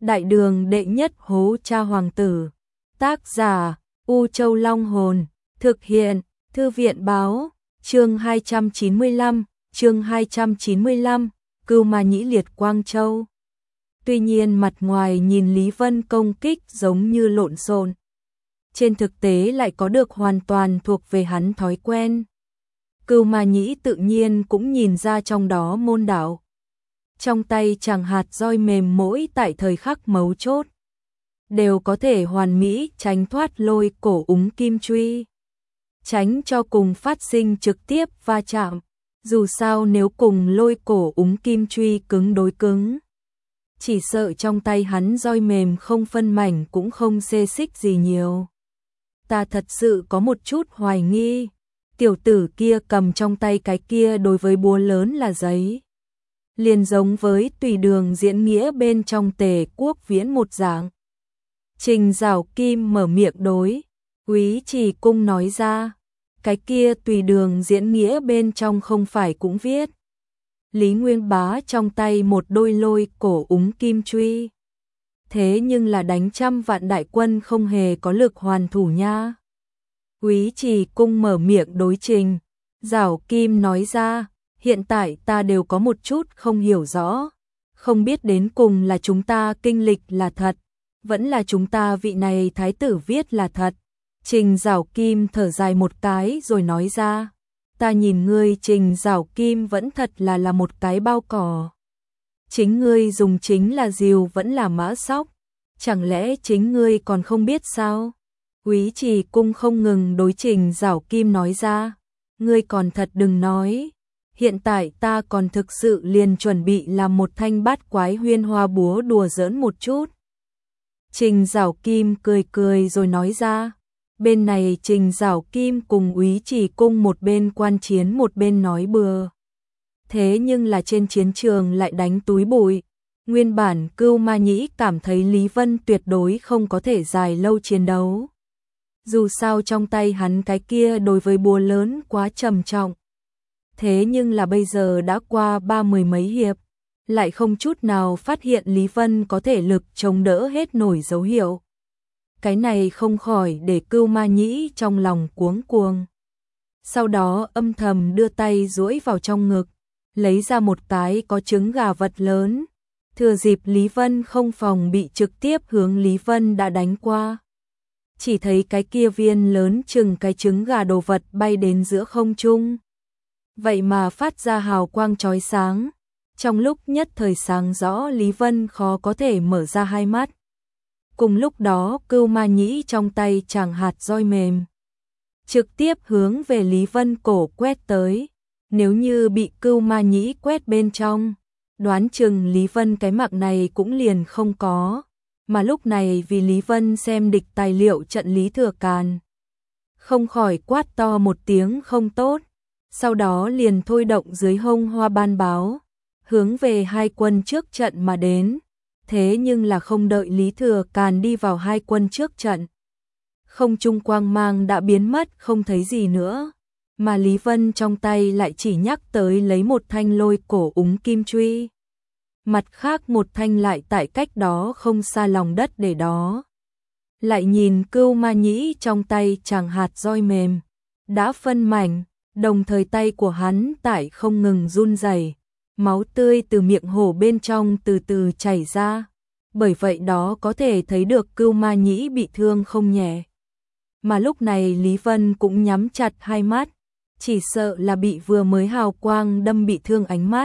Đại đường đệ nhất hố cha hoàng tử. Tác giả U Châu Long Hồn. Thực hiện Thư viện Báo. Chương 295. Chương 295. Cưu Ma Nhĩ liệt Quang Châu. Tuy nhiên mặt ngoài nhìn Lý Vân công kích giống như lộn xộn, trên thực tế lại có được hoàn toàn thuộc về hắn thói quen. Cưu Ma Nhĩ tự nhiên cũng nhìn ra trong đó môn đạo. Trong tay chàng hạt roi mềm mỗi tại thời khắc mấu chốt đều có thể hoàn mỹ tránh thoát lôi cổ úng kim truy, tránh cho cùng phát sinh trực tiếp va chạm. Dù sao nếu cùng lôi cổ úng kim truy cứng đối cứng, chỉ sợ trong tay hắn roi mềm không phân mảnh cũng không xê xích gì nhiều. Ta thật sự có một chút hoài nghi, tiểu tử kia cầm trong tay cái kia đối với búa lớn là giấy, liền giống với tùy đường diễn nghĩa bên trong Tề Quốc Viễn một dạng. Trình Giảo Kim mở miệng đối Úy Trì Cung nói ra, cái kia tùy đường diễn nghĩa bên trong không phải cũng viết Lý Nguyên Bá trong tay một đôi lôi cổ úng kim truy, thế nhưng là đánh trăm vạn đại quân không hề có lực hoàn thủ nha. Úy Trì Cung mở miệng đối Trình Giảo Kim nói ra, hiện tại ta đều có một chút không hiểu rõ, không biết đến cùng là chúng ta kinh lịch là thật, vẫn là chúng ta vị này thái tử viết là thật. Trình Giảo Kim thở dài một cái rồi nói ra, ta nhìn ngươi Trình Giảo Kim vẫn thật là một cái bao cỏ. Chính ngươi dùng chính là diều vẫn là mã sóc, chẳng lẽ chính ngươi còn không biết sao? Úy Trì Cung không ngừng đối Trình Giảo Kim nói ra, ngươi còn thật đừng nói, hiện tại ta còn thực sự liền chuẩn bị làm một thanh bát quái huyên hoa búa đùa giỡn một chút. Trình Giảo Kim cười cười rồi nói ra, bên này Trình Giảo Kim cùng Úy Trì Cung một bên quan chiến một bên nói bừa. Thế nhưng là trên chiến trường lại đánh túi bụi. Nguyên bản Cưu Ma Nhĩ cảm thấy Lý Vân tuyệt đối không có thể dài lâu chiến đấu. Dù sao trong tay hắn cái kia đối với búa lớn quá trầm trọng. Thế nhưng là bây giờ đã qua 30 mấy hiệp, lại không chút nào phát hiện Lý Vân có thể lực chống đỡ hết nổi dấu hiệu. Cái này không khỏi để Cưu Ma Nhĩ trong lòng cuống cuồng. Sau đó âm thầm đưa tay duỗi vào trong ngực, lấy ra một cái có trứng gà vật lớn, thừa dịp Lý Vân không phòng bị trực tiếp hướng Lý Vân đã đánh qua. Chỉ thấy cái kia viên lớn chừng cái trứng gà đồ vật bay đến giữa không trung. Vậy mà phát ra hào quang chói sáng, trong lúc nhất thời sáng rõ Lý Vân khó có thể mở ra hai mắt. Cùng lúc đó Cưu Ma Nhĩ trong tay chàng hạt roi mềm, trực tiếp hướng về Lý Vân cổ quét tới. Nếu như bị Cưu Ma Nhĩ quét bên trong, đoán chừng Lý Vân cái mạng này cũng liền không có. Mà lúc này vì Lý Vân xem địch tài liệu trận Lý Thừa Càn, không khỏi quát to một tiếng không tốt, sau đó liền thôi động dưới hông hoa ban báo, hướng về hai quân trước trận mà đến. Thế nhưng là không đợi Lý Thừa Càn đi vào hai quân trước trận, không trung quang mang đã biến mất không thấy gì nữa, mà Lý Vân trong tay lại chỉ nhắc tới lấy một thanh lôi cổ úng kim truy. Mặt khác một thanh lại tại cách đó không xa lòng đất để đó. Lại nhìn Cưu Ma Nhĩ trong tay chàng hạt roi mềm, đã phân mảnh, đồng thời tay của hắn tại không ngừng run rẩy, máu tươi từ miệng hổ bên trong từ từ chảy ra. Bởi vậy đó có thể thấy được Cưu Ma Nhĩ bị thương không nhẹ. Mà lúc này Lý Vân cũng nhắm chặt hai mắt, chỉ sợ là bị vừa mới hào quang đâm bị thương ánh mắt.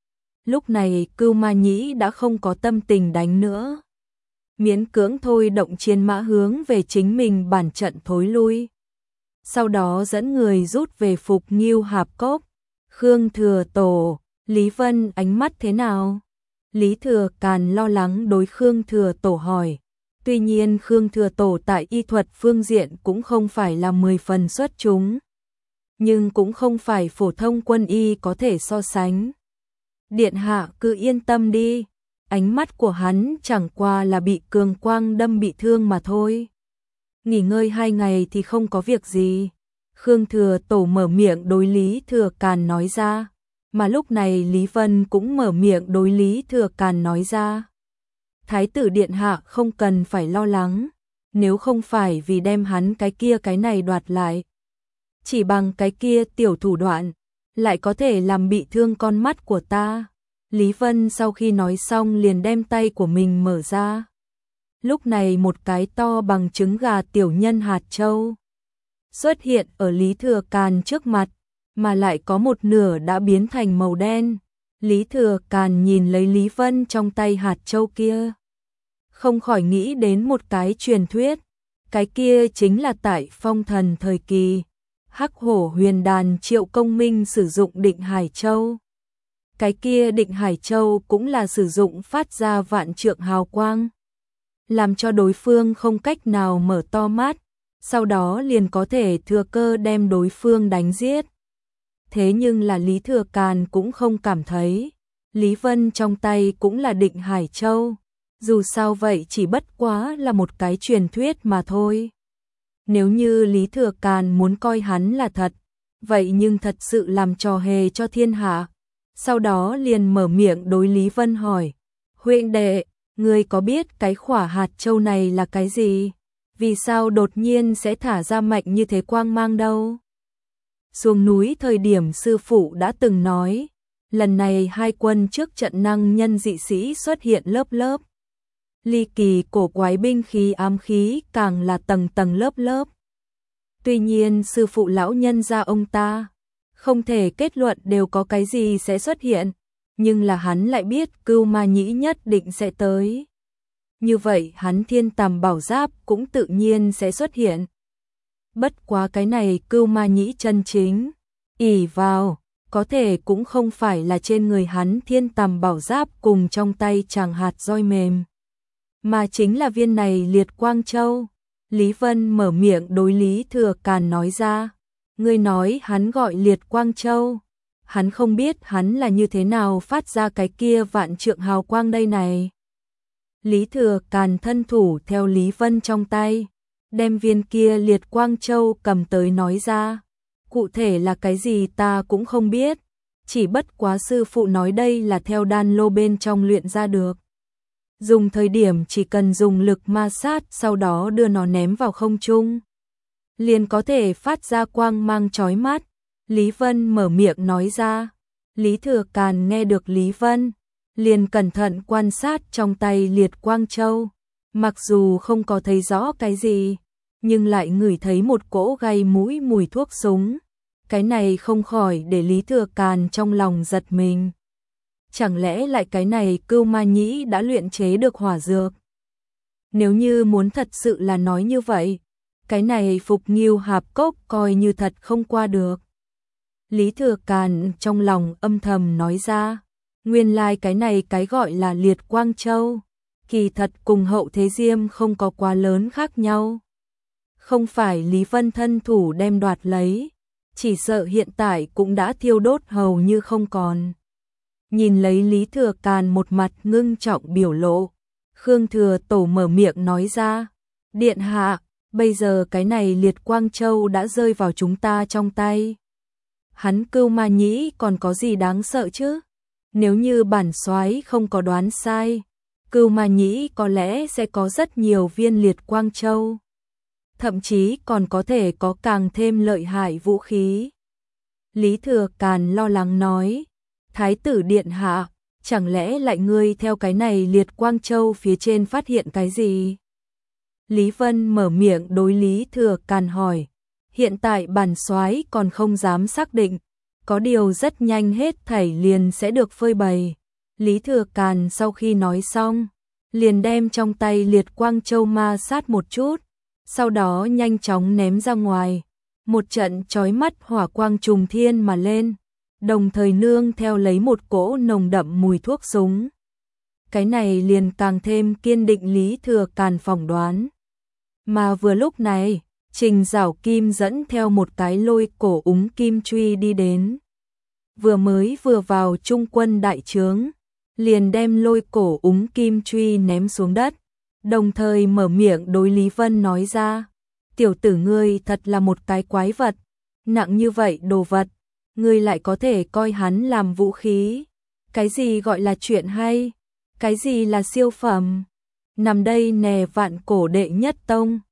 Lúc này Cưu Ma Nhĩ đã không có tâm tình đánh nữa, miễn cưỡng thôi động chiến mã hướng về chính mình bản trận thối lui. Sau đó dẫn người rút về Phục Ngưu Hạp Cốc. Khương Thừa Tổ, Lý Vân ánh mắt thế nào? Lý Thừa Càn lo lắng đối Khương Thừa Tổ hỏi. Tuy nhiên Khương Thừa Tổ tại y thuật phương diện cũng không phải là 10 phần xuất chúng, nhưng cũng không phải phổ thông quân y có thể so sánh. Điện hạ cứ yên tâm đi, ánh mắt của hắn chẳng qua là bị cường quang đâm bị thương mà thôi. Nghỉ ngơi 2 ngày thì không có việc gì. Khương Thừa Tổ mở miệng đối Lý Thừa Càn nói ra. Mà lúc này Lý Vân cũng mở miệng đối Lý Thừa Càn nói ra. Thái tử điện hạ không cần phải lo lắng, nếu không phải vì đem hắn cái kia cái này đoạt lại, chỉ bằng cái kia tiểu thủ đoạn, lại có thể làm bị thương con mắt của ta. Lý Vân sau khi nói xong liền đem tay của mình mở ra. Lúc này một cái to bằng trứng gà tiểu nhân hạt châu xuất hiện ở Lý Thừa Càn trước mặt, mà lại có một nửa đã biến thành màu đen. Lý Thừa Càn nhìn lấy Lý Vân trong tay hạt châu kia, không khỏi nghĩ đến một cái truyền thuyết, cái kia chính là tại Phong Thần thời kỳ, Hắc Hổ Huyền Đàn Triệu Công Minh sử dụng Định Hải Châu. Cái kia Định Hải Châu cũng là sử dụng phát ra vạn trượng hào quang, làm cho đối phương không cách nào mở to mắt, sau đó liền có thể thừa cơ đem đối phương đánh giết. Thế nhưng là Lý Thừa Càn cũng không cảm thấy, Lý Vân trong tay cũng là Định Hải Châu, dù sao vậy chỉ bất quá là một cái truyền thuyết mà thôi. Nếu như Lý Thừa Càn muốn coi hắn là thật, vậy nhưng thật sự làm trò hề cho thiên hạ. Sau đó liền mở miệng đối Lý Vân hỏi, huynh đệ, ngươi có biết cái khỏa hạt châu này là cái gì? Vì sao đột nhiên sẽ thả ra mạnh như thế quang mang đâu? Xuống núi thời điểm sư phụ đã từng nói, lần này hai quân trước trận năng nhân dị sĩ xuất hiện lớp lớp. Ly kỳ cổ quái binh khí ám khí càng là tầng tầng lớp lớp. Tuy nhiên sư phụ lão nhân gia ông ta không thể kết luận đều có cái gì sẽ xuất hiện, nhưng là hắn lại biết Cưu Ma Nhĩ nhất định sẽ tới. Như vậy hắn Thiên Tầm Bảo Giáp cũng tự nhiên sẽ xuất hiện. Bất quá cái này Cưu Ma Nhĩ chân chính ỷ vào, có thể cũng không phải là trên người hắn Thiên Tầm Bảo Giáp cùng trong tay chàng hạt roi mềm, mà chính là viên này Liệt Quang Châu. Lý Vân mở miệng đối Lý Thừa Càn nói ra, ngươi nói hắn gọi Liệt Quang Châu, hắn không biết hắn là như thế nào phát ra cái kia vạn trượng hào quang đây này. Lý Thừa Càn thân thủ theo Lý Vân trong tay, đem viên kia Liệt Quang Châu cầm tới nói ra, cụ thể là cái gì ta cũng không biết, chỉ bất quá sư phụ nói đây là theo đan lô bên trong luyện ra được. Dùng thời điểm chỉ cần dùng lực ma sát, sau đó đưa nó ném vào không trung, liền có thể phát ra quang mang chói mắt. Lý Vân mở miệng nói ra. Lý Thừa Càn nghe được Lý Vân, liền cẩn thận quan sát trong tay Liệt Quang Châu. Mặc dù không có thấy rõ cái gì, nhưng lại ngửi thấy một cỗ gây mũi mùi thuốc súng. Cái này không khỏi để Lý Thừa Càn trong lòng giật mình. Chẳng lẽ lại cái này Cưu Ma Nhĩ đã luyện chế được hỏa dược? Nếu như muốn thật sự là nói như vậy, cái này Phục Nghiêu Hạp Cốc coi như thật không qua được. Lý Thừa Càn trong lòng âm thầm nói ra, nguyên lai cái này cái gọi là Liệt Quang Châu, kỳ thật cùng Hậu Thế Diêm không có quá lớn khác nhau. Không phải Lý Vân thân thủ đem đoạt lấy, chỉ sợ hiện tại cũng đã thiêu đốt hầu như không còn. Nhìn lấy Lý Thừa Càn một mặt ngưng trọng biểu lộ, Khương Thừa Tổ mở miệng nói ra, điện hạ, bây giờ cái này Liệt Quang Châu đã rơi vào chúng ta trong tay. Hắn Cưu Ma Nhĩ còn có gì đáng sợ chứ? Nếu như bản soái không có đoán sai, Cưu Ma Nhĩ có lẽ sẽ có rất nhiều viên Liệt Quang Châu, thậm chí còn có thể có càng thêm lợi hại vũ khí. Lý Thừa Càn lo lắng nói, Thái tử điện hạ, chẳng lẽ lại ngươi theo cái này Liệt Quang Châu phía trên phát hiện cái gì? Lý Vân mở miệng đối Lý Thừa Càn hỏi, hiện tại bản soái còn không dám xác định, có điều rất nhanh hết thảy liền sẽ được phơi bày. Lý Thừa Càn sau khi nói xong, liền đem trong tay Liệt Quang Châu ma sát một chút, sau đó nhanh chóng ném ra ngoài. Một trận chói mắt hỏa quang trùng thiên mà lên, đồng thời nương theo lấy một cỗ nồng đậm mùi thuốc súng. Cái này liền càng thêm kiên định Lý Thừa Càn phỏng đoán. Mà vừa lúc này, Trình Giảo Kim dẫn theo một cái lôi cổ úng kim truy đi đến. Vừa mới vừa vào trung quân đại trướng, liền đem lôi cổ úng kim truy ném xuống đất, đồng thời mở miệng đối Lý Vân nói ra, tiểu tử ngươi thật là một cái quái vật, nặng như vậy đồ vật, ngươi lại có thể coi hắn làm vũ khí. Cái gì gọi là chuyện hay? Cái gì là siêu phẩm? nằm đây nè vạn cổ đệ nhất tông.